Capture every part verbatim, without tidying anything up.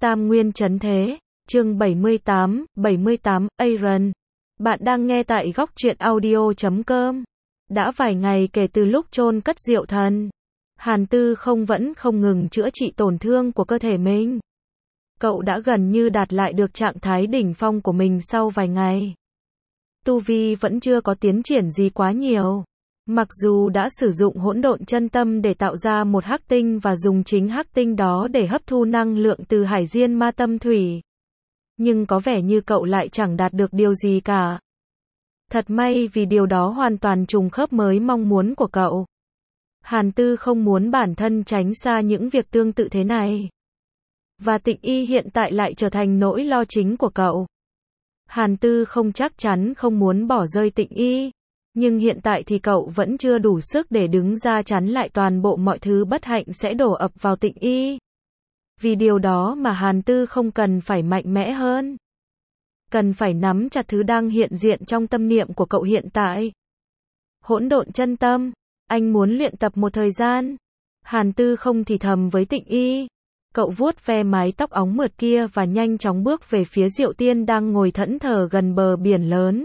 Tam Nguyên Chấn Thế, chương bảy mươi tám, bảy mươi tám, Aaron. Bạn đang nghe tại góc truyện audio chấm com. Đã vài ngày kể từ lúc chôn cất Diệu Thần, Hàn Tư không vẫn không ngừng chữa trị tổn thương của cơ thể mình. Cậu đã gần như đạt lại được trạng thái đỉnh phong của mình sau vài ngày. Tu vi vẫn chưa có tiến triển gì quá nhiều. Mặc dù đã sử dụng hỗn độn chân tâm để tạo ra một hắc tinh và dùng chính hắc tinh đó để hấp thu năng lượng từ hải diên ma tâm thủy. Nhưng có vẻ như cậu lại chẳng đạt được điều gì cả. Thật may vì điều đó hoàn toàn trùng khớp với mong muốn của cậu. Hàn Tư không muốn bản thân tránh xa những việc tương tự thế này. Và Tịnh Y hiện tại lại trở thành nỗi lo chính của cậu. Hàn Tư không chắc chắn không muốn bỏ rơi Tịnh Y. Nhưng hiện tại thì cậu vẫn chưa đủ sức để đứng ra chắn lại toàn bộ mọi thứ bất hạnh sẽ đổ ập vào Tịnh Y. Vì điều đó mà Hàn Tư không cần phải mạnh mẽ hơn. Cần phải nắm chặt thứ đang hiện diện trong tâm niệm của cậu hiện tại. Hỗn độn chân tâm, anh muốn luyện tập một thời gian. Hàn Tư không thì thầm với Tịnh Y. Cậu vuốt ve mái tóc óng mượt kia và nhanh chóng bước về phía Diệu Tiên đang ngồi thẫn thờ gần bờ biển lớn.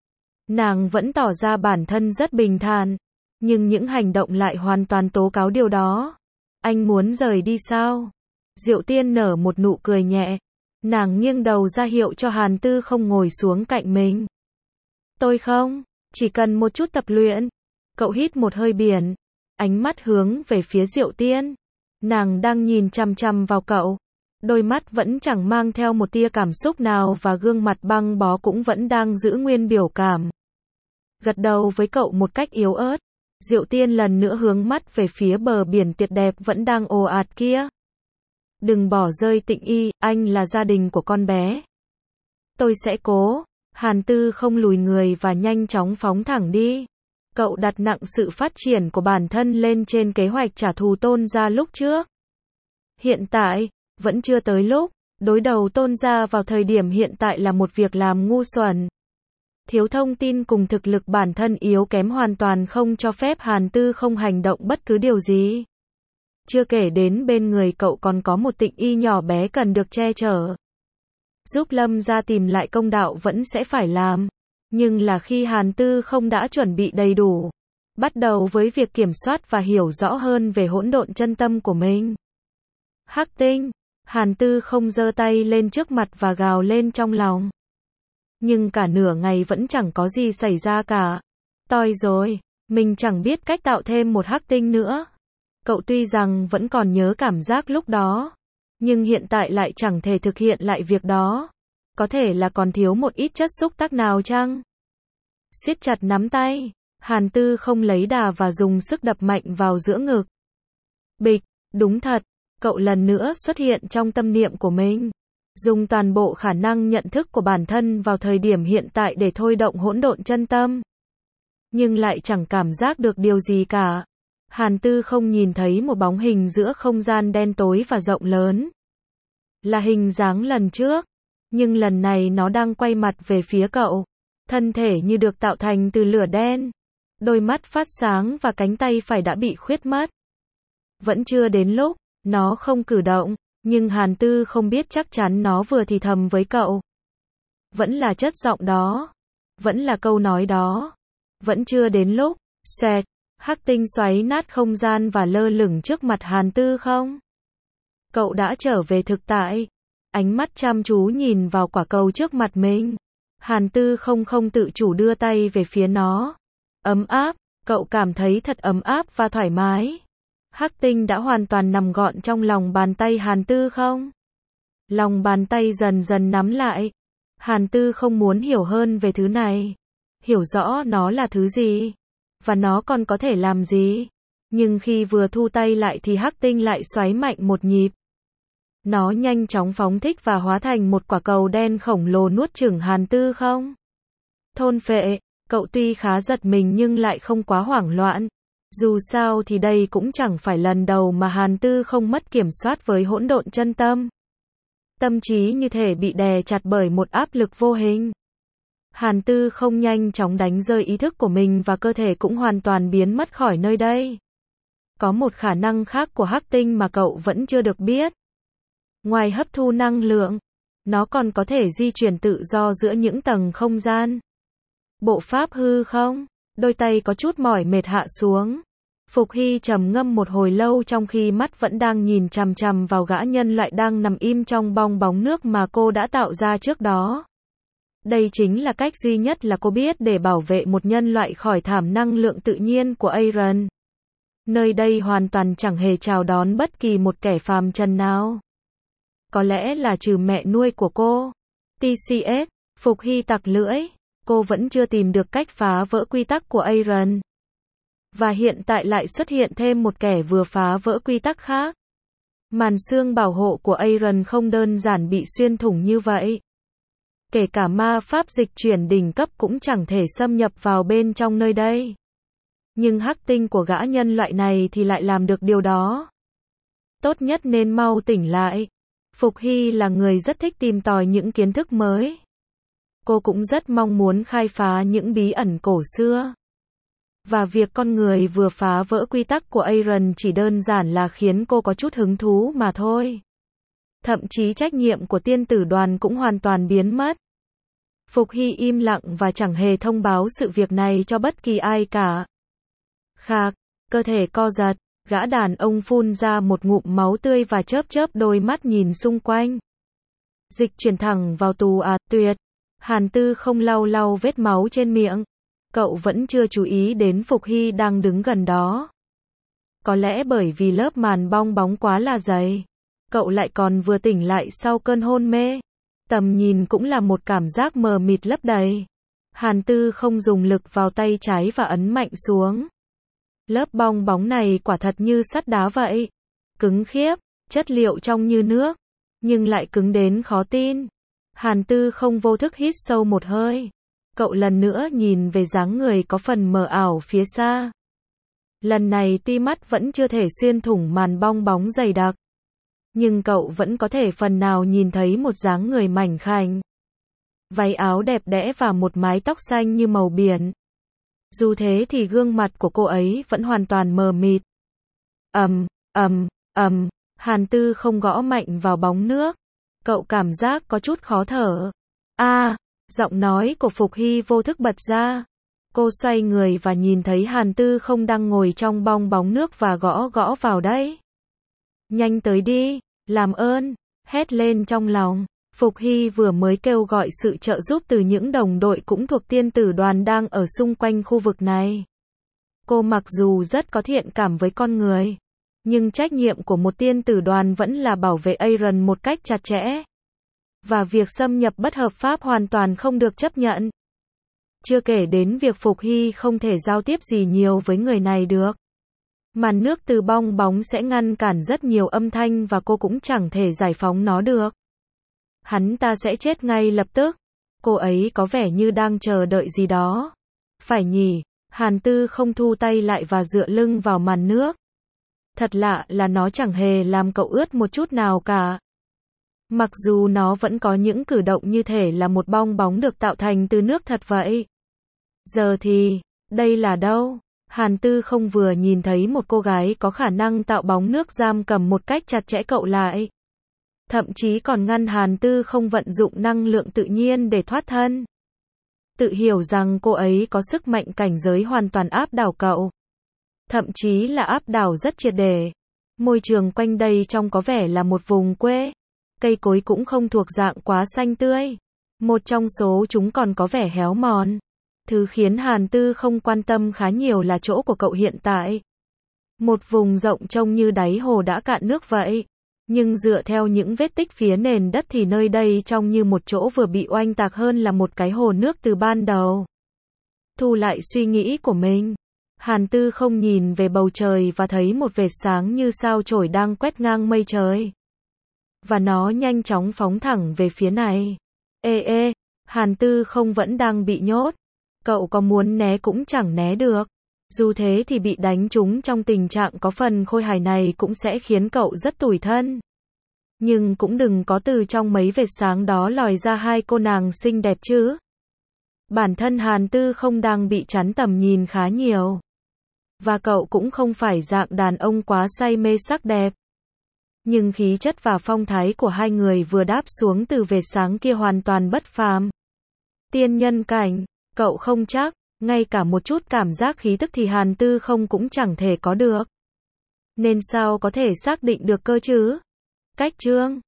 Nàng vẫn tỏ ra bản thân rất bình thản, nhưng những hành động lại hoàn toàn tố cáo điều đó. Anh muốn rời đi sao? Diệu Tiên nở một nụ cười nhẹ. Nàng nghiêng đầu ra hiệu cho Hàn Tư không ngồi xuống cạnh mình. Tôi không, chỉ cần một chút tập luyện. Cậu hít một hơi biển, ánh mắt hướng về phía Diệu Tiên. Nàng đang nhìn chằm chằm vào cậu. Đôi mắt vẫn chẳng mang theo một tia cảm xúc nào và gương mặt băng bó cũng vẫn đang giữ nguyên biểu cảm. Gật đầu với cậu một cách yếu ớt. Diệu Tiên lần nữa hướng mắt về phía bờ biển tuyệt đẹp vẫn đang ồ ạt kia. Đừng bỏ rơi Tịnh Y, anh là gia đình của con bé. Tôi sẽ cố. Hàn Tư không lùi người và nhanh chóng phóng thẳng đi. Cậu đặt nặng sự phát triển của bản thân lên trên kế hoạch trả thù Tôn gia lúc trước. Hiện tại, vẫn chưa tới lúc. Đối đầu Tôn gia vào thời điểm hiện tại là một việc làm ngu xuẩn. Thiếu thông tin cùng thực lực bản thân yếu kém hoàn toàn không cho phép Hàn Tư không hành động bất cứ điều gì. Chưa kể đến bên người cậu còn có một Tịnh Y nhỏ bé cần được che chở. Giúp Lâm gia tìm lại công đạo vẫn sẽ phải làm. Nhưng là khi Hàn Tư không đã chuẩn bị đầy đủ. Bắt đầu với việc kiểm soát và hiểu rõ hơn về hỗn độn chân tâm của mình. Hắc tinh. Hàn Tư không giơ tay lên trước mặt và gào lên trong lòng. Nhưng cả nửa ngày vẫn chẳng có gì xảy ra cả. Toi rồi, mình chẳng biết cách tạo thêm một hắc tinh nữa. Cậu tuy rằng vẫn còn nhớ cảm giác lúc đó, nhưng hiện tại lại chẳng thể thực hiện lại việc đó. Có thể là còn thiếu một ít chất xúc tác nào chăng? Siết chặt nắm tay, Hàn Tư không lấy đà và dùng sức đập mạnh vào giữa ngực. Bịch, đúng thật, cậu lần nữa xuất hiện trong tâm niệm của mình. Dùng toàn bộ khả năng nhận thức của bản thân vào thời điểm hiện tại để thôi động hỗn độn chân tâm. Nhưng lại chẳng cảm giác được điều gì cả. Hàn Tư không nhìn thấy một bóng hình giữa không gian đen tối và rộng lớn. Là hình dáng lần trước. Nhưng lần này nó đang quay mặt về phía cậu. Thân thể như được tạo thành từ lửa đen. Đôi mắt phát sáng và cánh tay phải đã bị khuyết mất. Vẫn chưa đến lúc, nó không cử động. Nhưng Hàn Tư không biết chắc chắn nó vừa thì thầm với cậu. Vẫn là chất giọng đó. Vẫn là câu nói đó. Vẫn chưa đến lúc. Xoẹt. Hắc tinh xoáy nát không gian và lơ lửng trước mặt Hàn Tư không? Cậu đã trở về thực tại. Ánh mắt chăm chú nhìn vào quả cầu trước mặt mình. Hàn Tư không không tự chủ đưa tay về phía nó. Ấm áp. Cậu cảm thấy thật ấm áp và thoải mái. Hắc tinh đã hoàn toàn nằm gọn trong lòng bàn tay Hàn Tư không? Lòng bàn tay dần dần nắm lại. Hàn Tư không muốn hiểu hơn về thứ này. Hiểu rõ nó là thứ gì. Và nó còn có thể làm gì. Nhưng khi vừa thu tay lại thì hắc tinh lại xoáy mạnh một nhịp. Nó nhanh chóng phóng thích và hóa thành một quả cầu đen khổng lồ nuốt chửng Hàn Tư không? Thôn phệ, cậu tuy khá giật mình nhưng lại không quá hoảng loạn. Dù sao thì đây cũng chẳng phải lần đầu mà Hàn Tư không mất kiểm soát với hỗn độn chân tâm. Tâm trí như thể bị đè chặt bởi một áp lực vô hình. Hàn Tư không nhanh chóng đánh rơi ý thức của mình và cơ thể cũng hoàn toàn biến mất khỏi nơi đây. Có một khả năng khác của hắc tinh mà cậu vẫn chưa được biết. Ngoài hấp thu năng lượng, nó còn có thể di chuyển tự do giữa những tầng không gian. Bộ pháp hư không? Đôi tay có chút mỏi mệt hạ xuống. Phục Hy trầm ngâm một hồi lâu trong khi mắt vẫn đang nhìn chằm chằm vào gã nhân loại đang nằm im trong bong bóng nước mà cô đã tạo ra trước đó. Đây chính là cách duy nhất là cô biết để bảo vệ một nhân loại khỏi thảm năng lượng tự nhiên của Aaron. Nơi đây hoàn toàn chẳng hề chào đón bất kỳ một kẻ phàm trần nào. Có lẽ là trừ mẹ nuôi của cô. tê xê ét, Phục Hy tặc lưỡi. Cô vẫn chưa tìm được cách phá vỡ quy tắc của Aaron. Và hiện tại lại xuất hiện thêm một kẻ vừa phá vỡ quy tắc khác. Màn xương bảo hộ của Aaron không đơn giản bị xuyên thủng như vậy. Kể cả ma pháp dịch chuyển đỉnh cấp cũng chẳng thể xâm nhập vào bên trong nơi đây. Nhưng hắc tinh của gã nhân loại này thì lại làm được điều đó. Tốt nhất nên mau tỉnh lại. Phục Hy là người rất thích tìm tòi những kiến thức mới. Cô cũng rất mong muốn khai phá những bí ẩn cổ xưa. Và việc con người vừa phá vỡ quy tắc của Aaron chỉ đơn giản là khiến cô có chút hứng thú mà thôi. Thậm chí trách nhiệm của tiên tử đoàn cũng hoàn toàn biến mất. Phục Hy im lặng và chẳng hề thông báo sự việc này cho bất kỳ ai cả. Khạc, cơ thể co giật, gã đàn ông phun ra một ngụm máu tươi và chớp chớp đôi mắt nhìn xung quanh. Dịch chuyển thẳng vào tù à, tuyệt. Hàn Tư không lau lau vết máu trên miệng. Cậu vẫn chưa chú ý đến Phục Hy đang đứng gần đó. Có lẽ bởi vì lớp màn bong bóng quá là dày. Cậu lại còn vừa tỉnh lại sau cơn hôn mê. Tầm nhìn cũng là một cảm giác mờ mịt lấp đầy. Hàn Tư không dùng lực vào tay trái và ấn mạnh xuống. Lớp bong bóng này quả thật như sắt đá vậy. Cứng khiếp, chất liệu trong như nước. Nhưng lại cứng đến khó tin. Hàn Tư không vô thức hít sâu một hơi. Cậu lần nữa nhìn về dáng người có phần mờ ảo phía xa. Lần này tuy mắt vẫn chưa thể xuyên thủng màn bong bóng dày đặc. Nhưng cậu vẫn có thể phần nào nhìn thấy một dáng người mảnh khảnh. Váy áo đẹp đẽ và một mái tóc xanh như màu biển. Dù thế thì gương mặt của cô ấy vẫn hoàn toàn mờ mịt. Ầm, ầm, ầm, Hàn Tư không gõ mạnh vào bóng nước. Cậu cảm giác có chút khó thở. A, à, giọng nói của Phục Hy vô thức bật ra. Cô xoay người và nhìn thấy Hàn Tư không đang ngồi trong bong bóng nước và gõ gõ vào đấy. Nhanh tới đi, làm ơn, hét lên trong lòng. Phục Hy vừa mới kêu gọi sự trợ giúp từ những đồng đội cũng thuộc tiên tử đoàn đang ở xung quanh khu vực này. Cô mặc dù rất có thiện cảm với con người, nhưng trách nhiệm của một tiên tử đoàn vẫn là bảo vệ Aaron một cách chặt chẽ. Và việc xâm nhập bất hợp pháp hoàn toàn không được chấp nhận. Chưa kể đến việc Phục Hy không thể giao tiếp gì nhiều với người này được. Màn nước từ bong bóng sẽ ngăn cản rất nhiều âm thanh và cô cũng chẳng thể giải phóng nó được. Hắn ta sẽ chết ngay lập tức. Cô ấy có vẻ như đang chờ đợi gì đó. Phải nhỉ, Hàn Tư không thu tay lại và dựa lưng vào màn nước. Thật lạ là nó chẳng hề làm cậu ướt một chút nào cả. Mặc dù nó vẫn có những cử động như thể là một bong bóng được tạo thành từ nước thật vậy. Giờ thì, đây là đâu? Hàn Tư không vừa nhìn thấy một cô gái có khả năng tạo bóng nước giam cầm một cách chặt chẽ cậu lại. Thậm chí còn ngăn Hàn Tư không vận dụng năng lượng tự nhiên để thoát thân. Tự hiểu rằng cô ấy có sức mạnh cảnh giới hoàn toàn áp đảo cậu. Thậm chí là áp đảo rất triệt để. Môi trường quanh đây trông có vẻ là một vùng quê. Cây cối cũng không thuộc dạng quá xanh tươi. Một trong số chúng còn có vẻ héo mòn. Thứ khiến Hàn Tư không quan tâm khá nhiều là chỗ của cậu hiện tại. Một vùng rộng trông như đáy hồ đã cạn nước vậy. Nhưng dựa theo những vết tích phía nền đất thì nơi đây trông như một chỗ vừa bị oanh tạc hơn là một cái hồ nước từ ban đầu. Thu lại suy nghĩ của mình. Hàn Tư không nhìn về bầu trời và thấy một vệt sáng như sao chổi đang quét ngang mây trời. Và nó nhanh chóng phóng thẳng về phía này. Ê ê, Hàn Tư không vẫn đang bị nhốt. Cậu có muốn né cũng chẳng né được. Dù thế thì bị đánh trúng trong tình trạng có phần khôi hài này cũng sẽ khiến cậu rất tủi thân. Nhưng cũng đừng có từ trong mấy vệt sáng đó lòi ra hai cô nàng xinh đẹp chứ. Bản thân Hàn Tư không đang bị chắn tầm nhìn khá nhiều. Và cậu cũng không phải dạng đàn ông quá say mê sắc đẹp. Nhưng khí chất và phong thái của hai người vừa đáp xuống từ vệt sáng kia hoàn toàn bất phàm. Tiên nhân cảnh, cậu không chắc, ngay cả một chút cảm giác khí tức thì Hàn Tư không cũng chẳng thể có được. Nên sao có thể xác định được cơ chứ? Cách Trương